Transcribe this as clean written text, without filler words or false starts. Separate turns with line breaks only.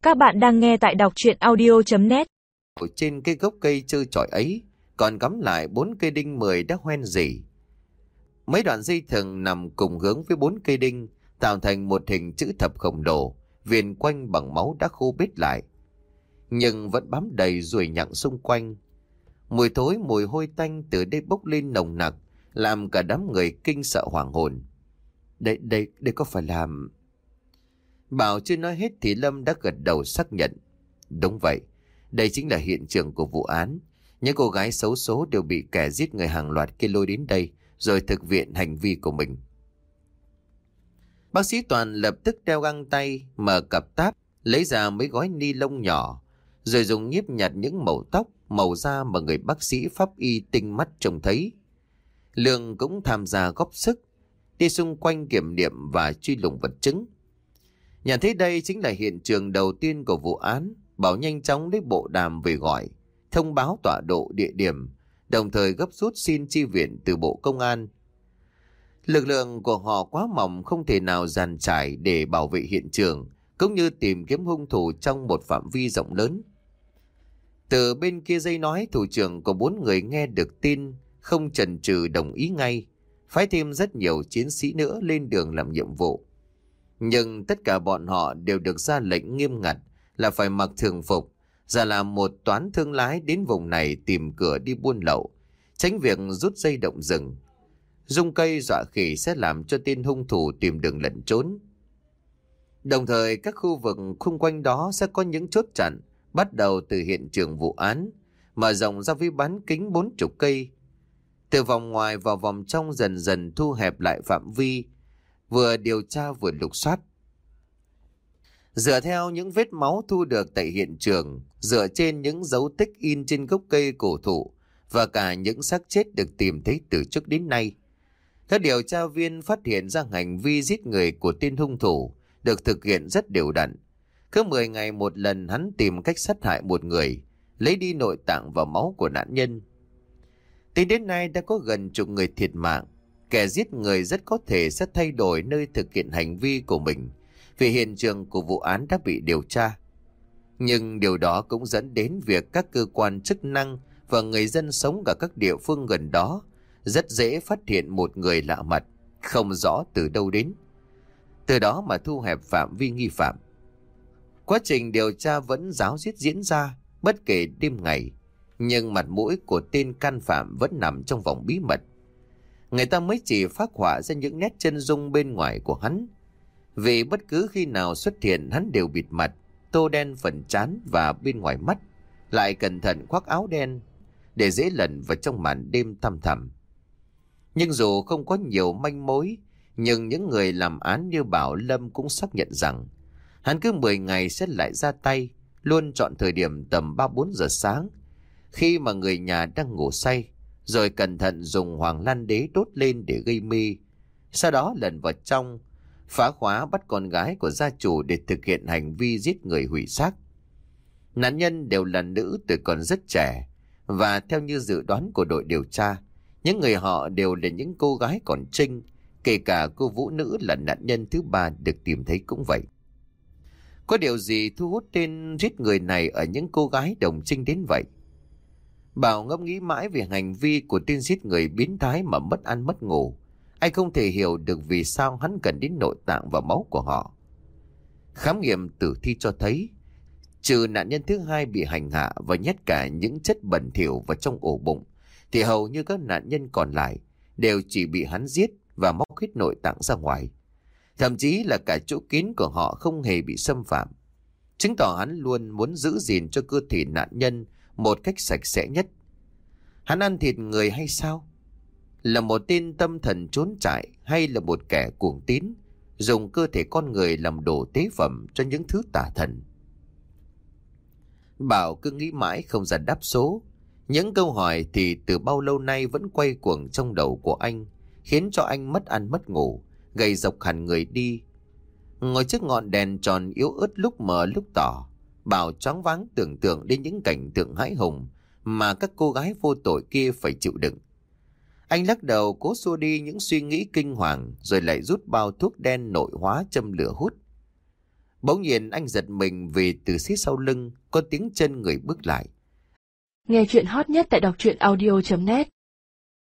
Các bạn đang nghe tại đọc truyện audio.net.
Trên cái gốc cây trơ trọi ấy còn cắm lại 4 cây đinh 10 đã hoen rỉ. Mấy đoạn dây thừng nằm cùng hướng với 4 cây đinh, tạo thành một hình chữ thập khổng lồ, viền quanh bằng máu đã khô bết lại, nhưng vẫn bám đầy ruồi nhặng xung quanh. Mùi thối, mùi hôi tanh từ đây bốc lên nồng nặc, làm cả đám người kinh sợ hoảng hồn. Đây có phải là... Bảo chưa nói hết thì Lâm đã gật đầu xác nhận. Đúng vậy, đây chính là hiện trường của vụ án. Những cô gái xấu số đều bị kẻ giết người hàng loạt kia lôi đến đây, rồi thực hiện hành vi của mình. Bác sĩ Toàn lập tức đeo găng tay, mở cặp táp, lấy ra mấy gói ni lông nhỏ, rồi dùng nhíp nhặt những mẩu tóc, màu da mà người bác sĩ pháp y tinh mắt trông thấy. Lương cũng tham gia góp sức, đi xung quanh kiểm nghiệm và truy lùng vật chứng. Nhận thấy đây chính là hiện trường đầu tiên của vụ án, Bảo nhanh chóng lấy bộ đàm về gọi, thông báo tọa độ địa điểm, đồng thời gấp rút xin chi viện từ Bộ Công an. Lực lượng của họ quá mỏng, không thể nào dàn trải để bảo vệ hiện trường, cũng như tìm kiếm hung thủ trong một phạm vi rộng lớn. Từ bên kia dây nói, thủ trưởng của 4 người nghe được tin, không chần chừ đồng ý ngay, phái thêm rất nhiều chiến sĩ nữa lên đường làm nhiệm vụ. Nhưng tất cả bọn họ đều được ra lệnh nghiêm ngặt là phải mặc thường phục, giả làm một toán thương lái đến vùng này tìm cửa đi buôn lậu, tránh việc rút dây động rừng. Rung cây dọa khỉ sẽ làm cho tên hung thủ tìm đường lẩn trốn. Đồng thời các khu vực xung quanh đó sẽ có những chốt chặn, bắt đầu từ hiện trường vụ án, mở rộng ra với bán kính 40 cây. Từ vòng ngoài vào vòng trong dần dần thu hẹp lại phạm vi, vừa điều tra vừa lục soát. Dựa theo những vết máu thu được tại hiện trường, dựa trên những dấu tích in trên gốc cây cổ thụ và cả những xác chết được tìm thấy từ trước đến nay, các điều tra viên phát hiện ra hành vi giết người của tên hung thủ được thực hiện rất đều đặn. Cứ 10 ngày một lần hắn tìm cách sát hại một người, lấy đi nội tạng và máu của nạn nhân. Tính đến nay đã có gần chục người thiệt mạng. Kẻ giết người rất có thể sẽ thay đổi nơi thực hiện hành vi của mình, vì hiện trường của vụ án đã bị điều tra. Nhưng điều đó cũng dẫn đến việc các cơ quan chức năng và người dân sống ở các địa phương gần đó rất dễ phát hiện một người lạ mặt, không rõ từ đâu đến, từ đó mà thu hẹp phạm vi nghi phạm. Quá trình điều tra vẫn ráo riết diễn ra bất kể đêm ngày, nhưng mặt mũi của tên can phạm vẫn nằm trong vòng bí mật. Người ta mới chỉ phác họa ra những nét chân dung bên ngoài của hắn, vì bất cứ khi nào xuất hiện hắn đều bịt mặt, tô đen phần trán và bên ngoài mắt, lại cẩn thận khoác áo đen để dễ lẩn vào trong màn đêm thăm thẳm. Nhưng dù không có nhiều manh mối, nhưng những người làm án như Bảo, Lâm cũng xác nhận rằng hắn cứ 10 ngày sẽ lại ra tay, luôn chọn thời điểm tầm 3-4 giờ sáng, khi mà người nhà đang ngủ say, rồi cẩn thận dùng hoàng lan đế đốt lên để gây mê, sau đó lần vào trong, phá khóa bắt con gái của gia chủ để thực hiện hành vi giết người hủy xác. Nạn nhân đều là nữ tuổi còn rất trẻ, và theo như dự đoán của đội điều tra, những người họ đều là những cô gái còn trinh, kể cả cô vũ nữ là nạn nhân thứ 3 được tìm thấy cũng vậy. Có điều gì thu hút tên giết người này ở những cô gái đồng trinh đến vậy? Bảo ngẫm nghĩ mãi về hành vi của tên giết người biến thái mà mất ăn mất ngủ. Anh không thể hiểu được vì sao hắn cần đến nội tạng và máu của họ. Khám nghiệm tử thi cho thấy, trừ nạn nhân thứ 2 bị hành hạ và nhét cả những chất bẩn thỉu vào trong ổ bụng, thì hầu như các nạn nhân còn lại đều chỉ bị hắn giết và móc hết nội tạng ra ngoài. Thậm chí là cả chỗ kín của họ không hề bị xâm phạm, chứng tỏ hắn luôn muốn giữ gìn cho cơ thể nạn nhân một cách sạch sẽ nhất. Hắn ăn thịt người hay sao? Là một tên tâm thần trốn trại, hay là một kẻ cuồng tín, dùng cơ thể con người làm đồ tế phẩm cho những thứ tà thần? Bảo cứ nghĩ mãi không ra đáp số. Những câu hỏi thì từ bao lâu nay vẫn quay cuồng trong đầu của anh, khiến cho anh mất ăn mất ngủ, gầy dọc hẳn người đi. Ngồi trước ngọn đèn tròn yếu ớt lúc mờ lúc tỏ, Bảo choáng váng tưởng tượng đến những cảnh tượng hãi hùng mà các cô gái vô tội kia phải chịu đựng. Anh lắc đầu cố xua đi những suy nghĩ kinh hoàng, rồi lại rút bao thuốc đen nội hóa châm lửa hút. Bỗng nhiên anh giật mình vì từ phía sau lưng có tiếng chân người bước lại.
Nghe chuyện hot nhất tại đọc truyện audio.net